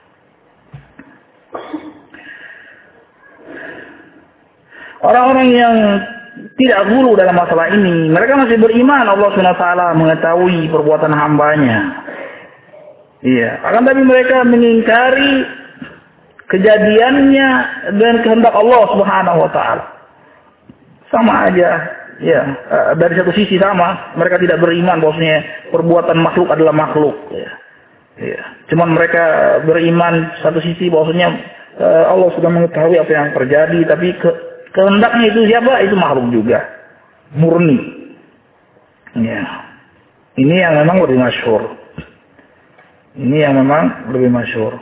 Orang-orang yang tidak gulu dalam masalah ini, mereka masih beriman Allah subhanahu wa taala mengetahui perbuatan hambanya. Iya, akan tapi mereka mengingkari kejadiannya dan kehendak Allah subhanahu wa taala. Sama aja, ya, dari satu sisi sama, mereka tidak beriman bahwasanya perbuatan makhluk adalah makhluk. Ya. Ya. Cuman mereka beriman satu sisi bahwasanya Allah sudah mengetahui apa yang terjadi, tapi ke kehendaknya itu siapa? Itu makhluk juga. Murni. Ya. Ini yang memang lebih masyhur. Ini yang memang lebih masyhur.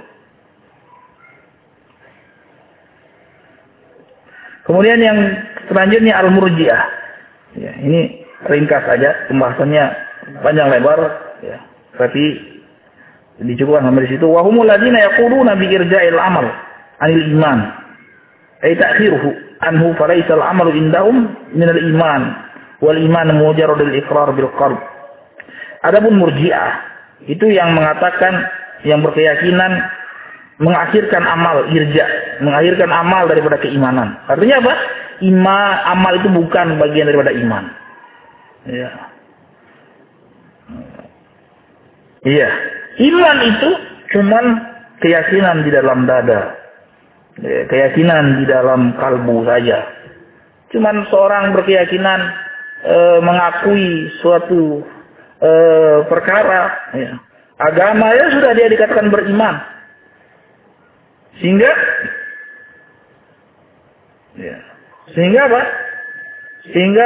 Kemudian yang selanjutnya Al-Murji'ah. Ya, ini ringkas saja, pembahasannya panjang lebar, ya. Tapi dicukupkan sampai di situ. Wa humul ladzina yaquluna bi irja'il amal 'anil iman. Ay ta'khiruhu anhu falaysa al-'amalu indahum min al-iman wal iman mujarrad al-iqrar bil qalb. Adapun Murji'ah itu yang mengatakan, yang berkeyakinan mengakhirkan amal, irja, mengakhirkan amal daripada keimanan. Artinya apa? Iman, amal itu bukan bagian daripada iman. Ya. Iya. Iman itu cuman keyakinan di dalam dada. Ya, keyakinan di dalam kalbu saja. Cuman seorang berkeyakinan e, mengakui suatu e, perkara, ya. Agama ya sudah dia dikatakan beriman. Sehingga ya, sehingga apa? Sehingga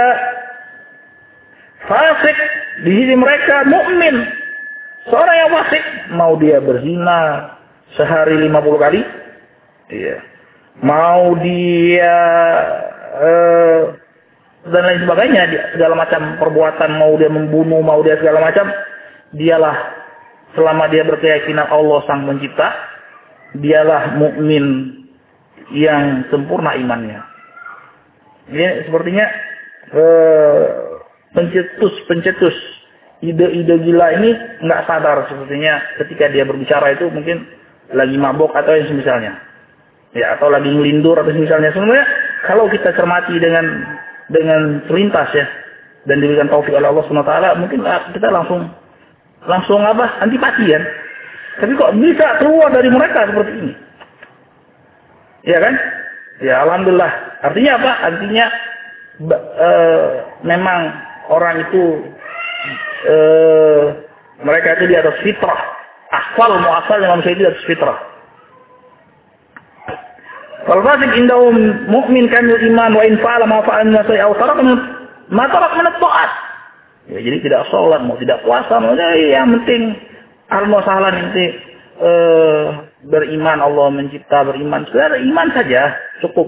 fasik di sisi mereka mukmin. Seorang yang fasik, mau dia berzina sehari lima puluh kali, iya. Mau dia eh, dan lain sebagainya, dia, segala macam perbuatan, mau dia membunuh, mau dia segala macam, dialah, selama dia berkeyakinan Allah Sang Pencipta, dialah mukmin yang sempurna imannya. Ini sepertinya eh, pencetus-pencetus ide-ide gila ini nggak sadar sepertinya ketika dia berbicara itu mungkin lagi mabok atau yang semisalnya. Ya, atau lagi ngelindur atau semisalnya. Sebenarnya kalau kita cermati dengan dengan selintas ya dan diberikan taufik oleh Allah Subhanahu wa taala, mungkin kita langsung langsung apa? Antipati kan. Tapi kok bisa keluar dari mereka seperti ini? Ya kan? Ya alhamdulillah. Artinya apa? Artinya e, memang orang itu e, mereka itu di atas fitrah. Asal muasal yang manusia itu di atas fitrah. Wal fasik indahum mu'min kamil iman wa in fa'ala ma fa'ala min sa'i aw tarak min ma tarak min at-ta'at. Ya, jadi tidak sholat, mau tidak puasa, mau yang penting al-musahalan inti eh, beriman Allah mencipta, beriman. Sebenarnya iman saja cukup.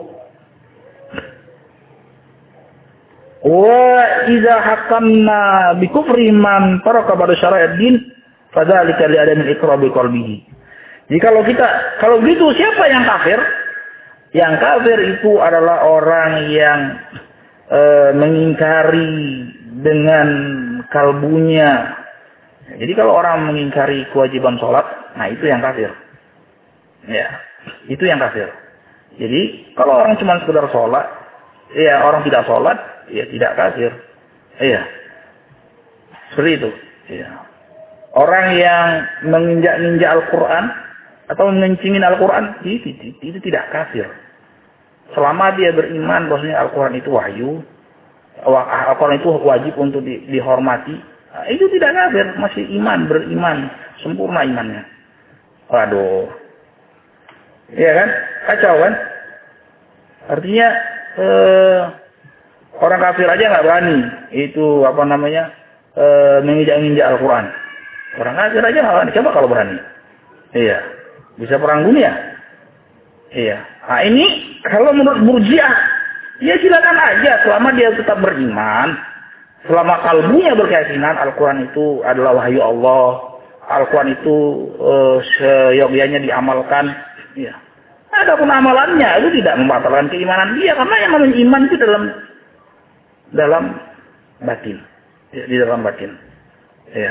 Wa idza hakamna bi kufri man taraka pada syariat din fadzalika li adamil iqrar bi qalbihi. Jadi kalau kita kalau begitu siapa yang kafir? Yang kafir itu adalah orang yang e, mengingkari dengan kalbunya. Jadi kalau orang mengingkari kewajiban sholat, nah itu yang kafir. Ya, itu yang kafir. Jadi kalau orang cuma sekedar sholat, ya orang tidak sholat, ya tidak kafir. Iya, seperti itu. Ya. Orang yang menginjak-injak Al-Quran atau mengencingin Al-Quran, itu, itu, itu tidak kafir. Selama dia beriman bahwasanya Al-Quran itu wahyu, Al-Quran itu wajib untuk di, dihormati, nah, itu tidak kafir, masih iman, beriman, sempurna imannya. Waduh. Iya kan? Kacau kan? Artinya eh, orang kafir aja nggak berani itu apa namanya eh, menginjak-injak Al-Quran. Orang kafir aja nggak berani. Coba kalau berani. Iya. Bisa perang dunia. Iya. Nah ini kalau menurut Murji'ah, ya silakan aja selama dia tetap beriman, selama kalbunya berkeyakinan Al-Quran itu adalah wahyu Allah, Al-Quran itu uh, seyogyanya diamalkan. Ya. Adapun amalannya itu tidak membatalkan keimanan dia, karena yang namanya iman itu dalam dalam batin, ya, di dalam batin. Ya.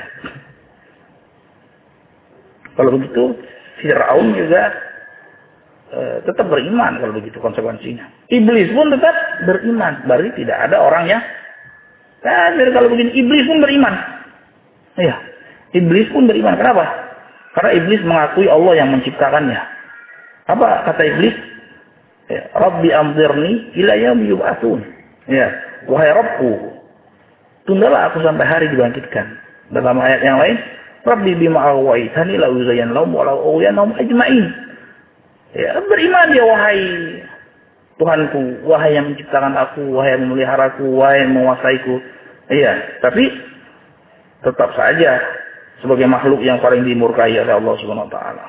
Kalau begitu Fir'aun juga e, tetap beriman kalau begitu konsekuensinya. Iblis pun tetap beriman. Berarti tidak ada orang yang kafir kalau begini. Iblis pun beriman. Iya. Iblis pun beriman. Kenapa? Karena iblis mengakui Allah yang menciptakannya. Apa kata iblis? Ya, Rabbi amzirni ila yaumi yub'atsun. Ya, wahai Rabbku, tundalah aku sampai hari dibangkitkan. Dalam ayat yang lain, Rabbi bima aghwaytani la uzayyan lahum wa la ughwiyannahum ajma'in. Ya, beriman dia wahai Tuhanku, wahai yang menciptakan aku, wahai yang memeliharaku, wahai yang menguasaiku. Iya, tapi tetap saja sebagai makhluk yang paling dimurkai oleh Allah Subhanahu wa taala.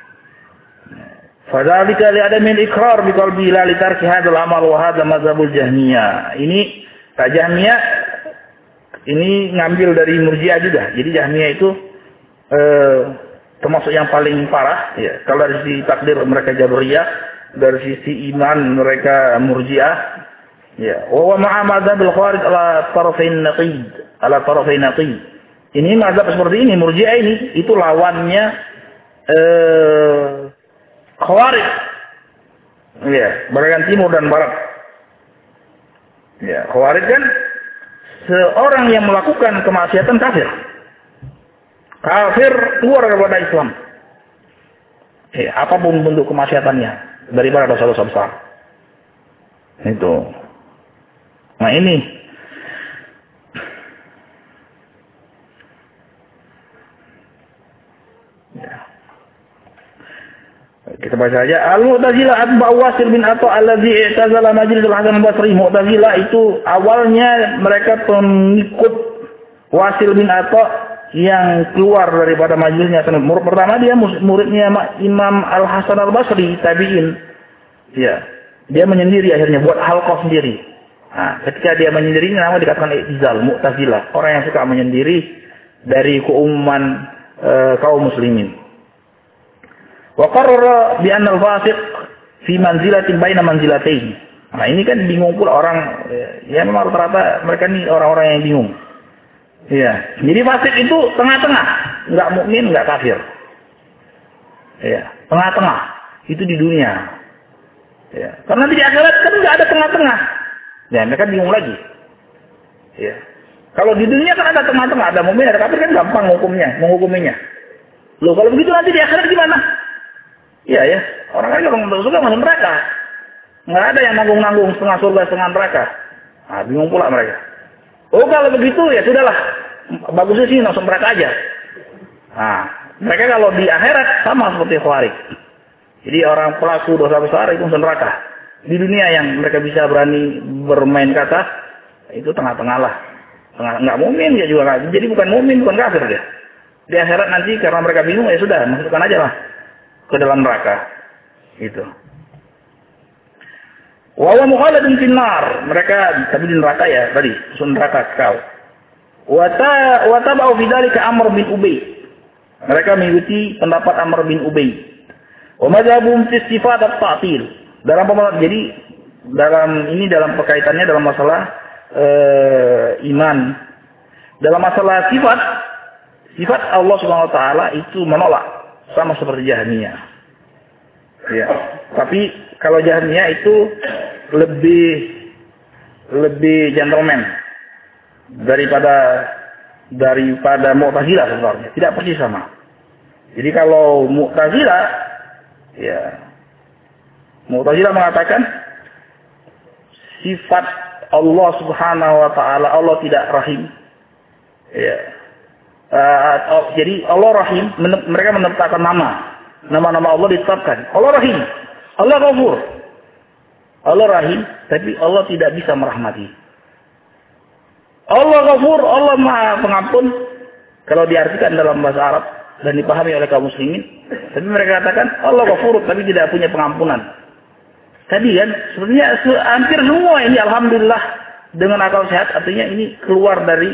Fadzalika li adamil iqrar bi qalbi la li tarki hadzal amal wa hadza mazhabul Jahmiyah. Ini tak Jahmiyah ini ngambil dari Murji'ah juga. Jadi Jahmiyah itu eh, termasuk yang paling parah ya. Kalau dari sisi takdir mereka Jabriyah, dari sisi iman mereka Murji'ah ya. Wa ma'a madzhabil khawarij ala tarafain naqid, ala tarafain naqid. Ini mazhab seperti ini Murji'ah ini itu lawannya eh Khawarij. Ya, bagian timur dan barat. Ya, Khawarij kan seorang yang melakukan kemaksiatan kafir. Kafir keluar daripada Islam. Ya, apapun bentuk kemaksiatannya daripada dosa-dosa besar. Itu. Nah ini kita baca saja. Al-Mu'tazilah atba'u Wasil bin Atha allazi i'tazala majlis al-Hasan al-Basri. Mu'tazilah itu awalnya mereka pengikut Wasil bin Atha yang keluar daripada majelisnya. Murid pertama dia muridnya Imam Al-Hasan al-Basri, tabi'in. Ya. Dia menyendiri akhirnya buat halqah sendiri. Nah, ketika dia menyendiri nama dikatakan i'tizal, Mu'tazilah, orang yang suka menyendiri dari keumuman e, kaum muslimin. Wa qarrara bi anna al-fasiq fi manzilatin baina manzilatayn. Nah, ini kan bingung pula orang ya memang rata-rata mereka ini orang-orang yang bingung. Iya. Jadi fasik itu tengah-tengah, nggak mukmin, nggak kafir. Iya. Tengah-tengah. Itu di dunia. Ya. Karena di akhirat kan nggak ada tengah-tengah. Ya, mereka bingung lagi. Ya. Kalau di dunia kan ada tengah-tengah, ada mukmin, ada kafir kan gampang hukumnya, menghukuminya. Loh, kalau begitu nanti di akhirat gimana? Iya ya, orang kan kalau masuk surga masuk neraka. Nggak ada yang nanggung-nanggung setengah surga, setengah neraka. Nah, bingung pula mereka. Oh, kalau begitu ya sudahlah, bagusnya sih langsung neraka aja. Nah, mereka kalau di akhirat sama seperti Khawarij. Jadi orang pelaku dosa besar itu masuk neraka. Di dunia yang mereka bisa berani bermain kata, itu tengah-tengah lah. Tengah, nggak mukmin ya juga nggak. Jadi bukan mukmin, bukan kafir dia. Di akhirat nanti karena mereka bingung ya sudah, masukkan aja lah ke dalam neraka. Itu. Wa huwa mukhalladun finnar. Mereka tapi di neraka ya tadi, masuk neraka kau. Wa ta wa tabau fi dzalika Amr bin Ubay. Mereka mengikuti pendapat Amr bin Ubay. Wa madzhabum fi sifat at-ta'til. Dalam pemahaman jadi dalam ini dalam perkaitannya dalam masalah uh, iman. Dalam masalah sifat sifat Allah Subhanahu wa taala itu menolak sama seperti Jahmiyah. Ya. Tapi kalau Jahmiyah itu lebih lebih gentleman daripada daripada Mu'tazilah sebenarnya. Tidak persis sama. Jadi kalau Mu'tazilah ya Mu'tazilah mengatakan sifat Allah Subhanahu wa taala Allah tidak rahim. Ya. Uh, oh, jadi Allah Rahim, men- mereka menetapkan nama. Nama-nama Allah ditetapkan. Allah Rahim, Allah Ghafur. Allah Rahim, tapi Allah tidak bisa merahmati. Allah Ghafur, Allah Maha Pengampun. Kalau diartikan dalam bahasa Arab dan dipahami oleh kaum muslimin, tapi mereka katakan Allah Ghafur, tapi tidak punya pengampunan. Tadi kan, sebenarnya hampir semua ini alhamdulillah dengan akal sehat, artinya ini keluar dari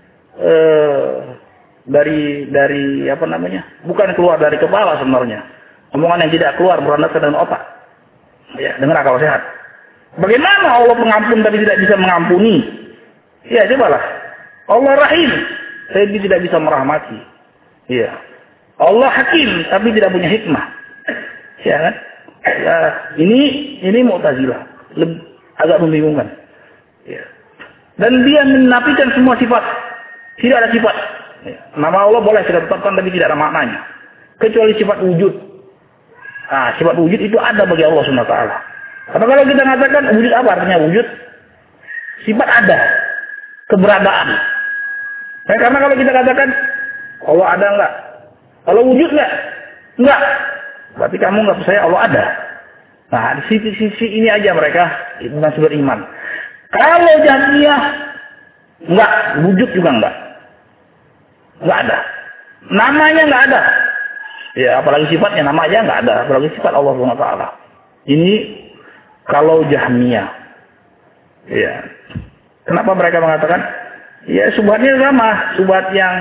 uh, dari dari apa namanya? Bukan keluar dari kepala sebenarnya. Omongan yang tidak keluar berlandaskan dengan otak. Ya, dengan akal sehat. Bagaimana Allah pengampun tapi tidak bisa mengampuni? Ya, cobalah. Allah Rahim, tapi tidak bisa merahmati. Ya. Allah Hakim, tapi tidak punya hikmah. Ya kan? Ya, ini ini Mu'tazilah. Lebih, agak membingungkan. Ya. Dan dia menafikan semua sifat. Tidak ada sifat. Ya. Nama Allah boleh kita tetapkan tapi tidak ada maknanya. Kecuali sifat wujud. Nah, sifat wujud itu ada bagi Allah Subhanahu wa taala. Karena kalau kita mengatakan wujud apa artinya wujud? Sifat ada. Keberadaan. Nah, karena kalau kita katakan Allah ada enggak? Allah wujud enggak? Enggak. Berarti kamu enggak percaya Allah ada. Nah, di sisi-sisi ini aja mereka masih beriman. Kalau Jahmiyah enggak, wujud juga enggak. Enggak ada. Namanya enggak ada. Ya, apalagi sifatnya nama aja enggak ada, apalagi sifat Allah Subhanahu wa taala. Ini kalau Jahmiyah. Ya. Kenapa mereka mengatakan ya subhatnya sama, subhat yang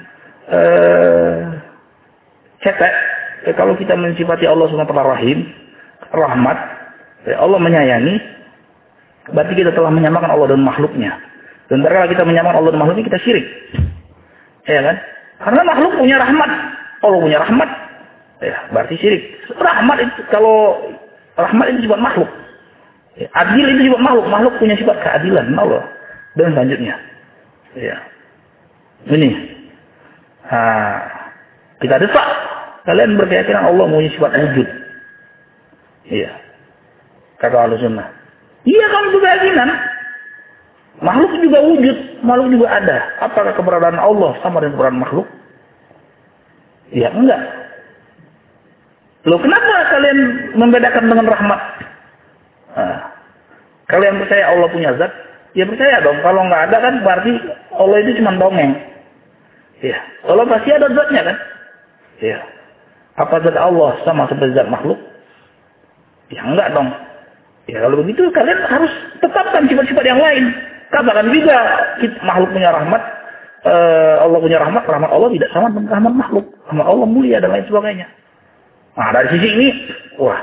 eh cetek. Ya, kalau kita mensifati Allah Subhanahu wa taala Rahim, rahmat, ya Allah menyayangi, berarti kita telah menyamakan Allah dan makhluknya. Dan kalau kita menyamakan Allah dan makhluknya kita syirik. Ya kan? Karena makhluk punya rahmat. Allah punya rahmat. Ya, berarti syirik. Rahmat itu, kalau rahmat itu sifat makhluk. Ya, adil itu sifat makhluk. Makhluk punya sifat keadilan. Allah. Dan selanjutnya. Ya. Ini. Nah, kita desak. Kalian berkeyakinan Allah punya sifat wujud. Iya. Kata Ahlussunnah. Iya, kamu berkeyakinan. Makhluk juga wujud, makhluk juga ada. Apakah keberadaan Allah sama dengan keberadaan makhluk? Ya enggak. Loh, kenapa kalian membedakan dengan rahmat? Nah, kalian percaya Allah punya zat? Ya percaya dong. Kalau nggak ada kan berarti Allah itu cuma dongeng. Ya, Allah pasti ada zatnya kan? Ya. Apa zat Allah sama seperti zat makhluk? Ya enggak dong. Ya kalau begitu kalian harus tetapkan sifat-sifat yang lain. Katakan juga kita, makhluk punya rahmat, uh, Allah punya rahmat, rahmat Allah tidak sama dengan rahmat makhluk. Rahmat Allah mulia dan lain sebagainya. Nah dari sisi ini, wah,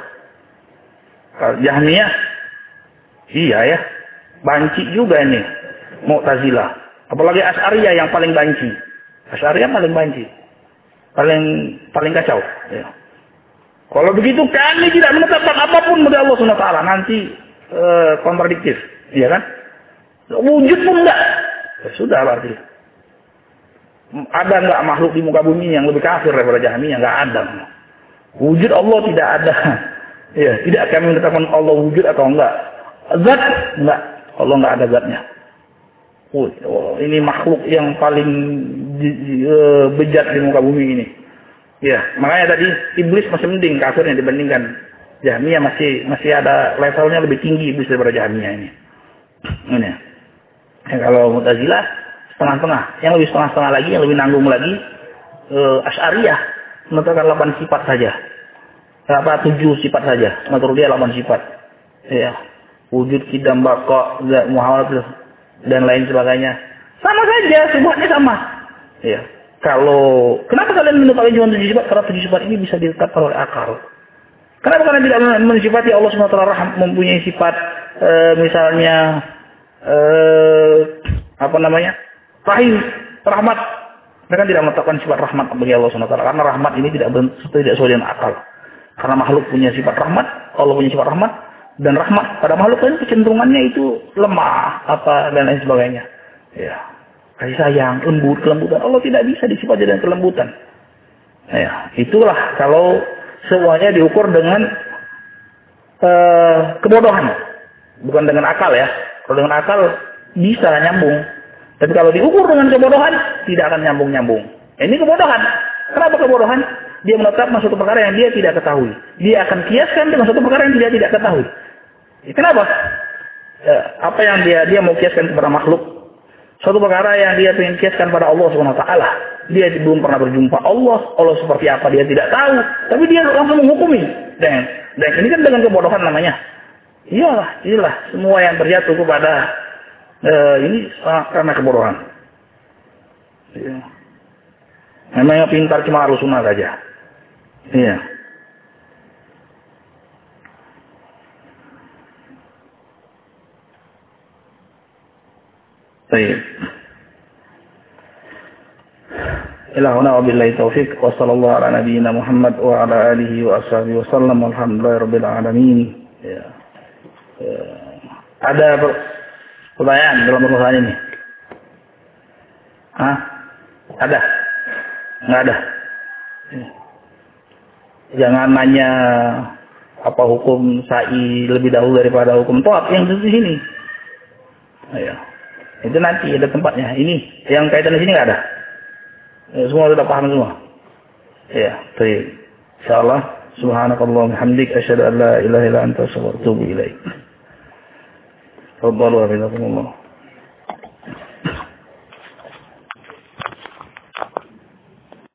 Jahmiyah, iya ya, banci juga ini, Mu'tazilah. Apalagi Asy'ariyah yang paling banci. Asy'ariyah paling banci. Paling paling kacau. Ya. Kalau begitu kami tidak menetapkan apapun dari Allah Subhanahu wa taala, nanti e, kontradiktif, iya kan? Wujud pun enggak. Ya, sudah berarti. Ada enggak makhluk di muka bumi yang lebih kafir daripada Jahmiyah? Enggak ada. Wujud Allah tidak ada. Ya, tidak kami menetapkan Allah wujud atau enggak. Zat enggak. Allah enggak ada zatnya. Oh, ini makhluk yang paling uh, bejat di muka bumi ini. Ya, makanya tadi iblis masih mending kafirnya dibandingkan Jahmiyah, masih masih ada levelnya lebih tinggi iblis daripada Jahmiyah ini. Ini. Ya, kalau Mu'tazilah setengah-setengah, yang lebih setengah-setengah lagi, yang lebih nanggung lagi uh, Asy'ariyah menetapkan delapan sifat saja. Apa tujuh sifat saja. Menurut dia delapan sifat. Ya. Wujud, qidam, baqa, zat, muhawarat dan lain sebagainya. Sama saja, semuanya sama. Ya. Kalau kenapa kalian menetapkan cuma tujuh sifat? Karena tujuh sifat ini bisa ditetapkan oleh akal. Kenapa kalian tidak mensifati Allah Subhanahu wa taala mempunyai sifat e, misalnya e, apa namanya? Rahim, rahmat. Mereka tidak menetapkan sifat rahmat bagi Allah Subhanahu wa taala karena rahmat ini tidak tidak sesuai dengan akal. Karena makhluk punya sifat rahmat, Allah punya sifat rahmat, dan rahmat pada makhluk kan kecenderungannya itu lemah apa dan lain sebagainya. Ya. Kasih sayang, lembut, kelembutan. Allah tidak bisa disifati dengan kelembutan. Ya, itulah kalau semuanya diukur dengan uh, kebodohan, bukan dengan akal ya. Kalau dengan akal bisa nyambung, tapi kalau diukur dengan kebodohan tidak akan nyambung-nyambung. Ini kebodohan. Kenapa kebodohan? Dia menetapkan suatu perkara yang dia tidak ketahui. Dia akan kiaskan dengan suatu perkara yang dia tidak ketahui. Kenapa? Ya, apa yang dia dia mau kiaskan kepada makhluk? Suatu perkara yang dia ingin kiaskan pada Allah Subhanahu wa taala. Dia belum pernah berjumpa Allah, Allah seperti apa dia tidak tahu, tapi dia langsung menghukumi. Dan dan ini kan dengan kebodohan namanya. Iyalah, inilah semua yang terjatuh kepada uh, ini karena kebodohan. Ya. Memangnya pintar cuma harus sunnah saja. Iya. Baik. Ilahuna wabillahi taufiq wa sallallahu ala nabiyyina Muhammad wa ala alihi wa ashabihi wa sallam walhamdulillahi rabbil alamin. Ya. Ya. Ada pertanyaan dalam permasalahan ini? Hah? Ada? Enggak ada. Ya. Jangan nanya apa hukum sa'i lebih dahulu daripada hukum to'at yang di sini. Ya. Itu nanti ada tempatnya. Ini yang kaitan di sini nggak ada. Ya, semua sudah paham semua. Ya, baik. Insyaallah. Subhanakallah bihamdik asyhadu an la ilaha illa anta astaghfiruka wa atubu ilaik. Radallahu ankum.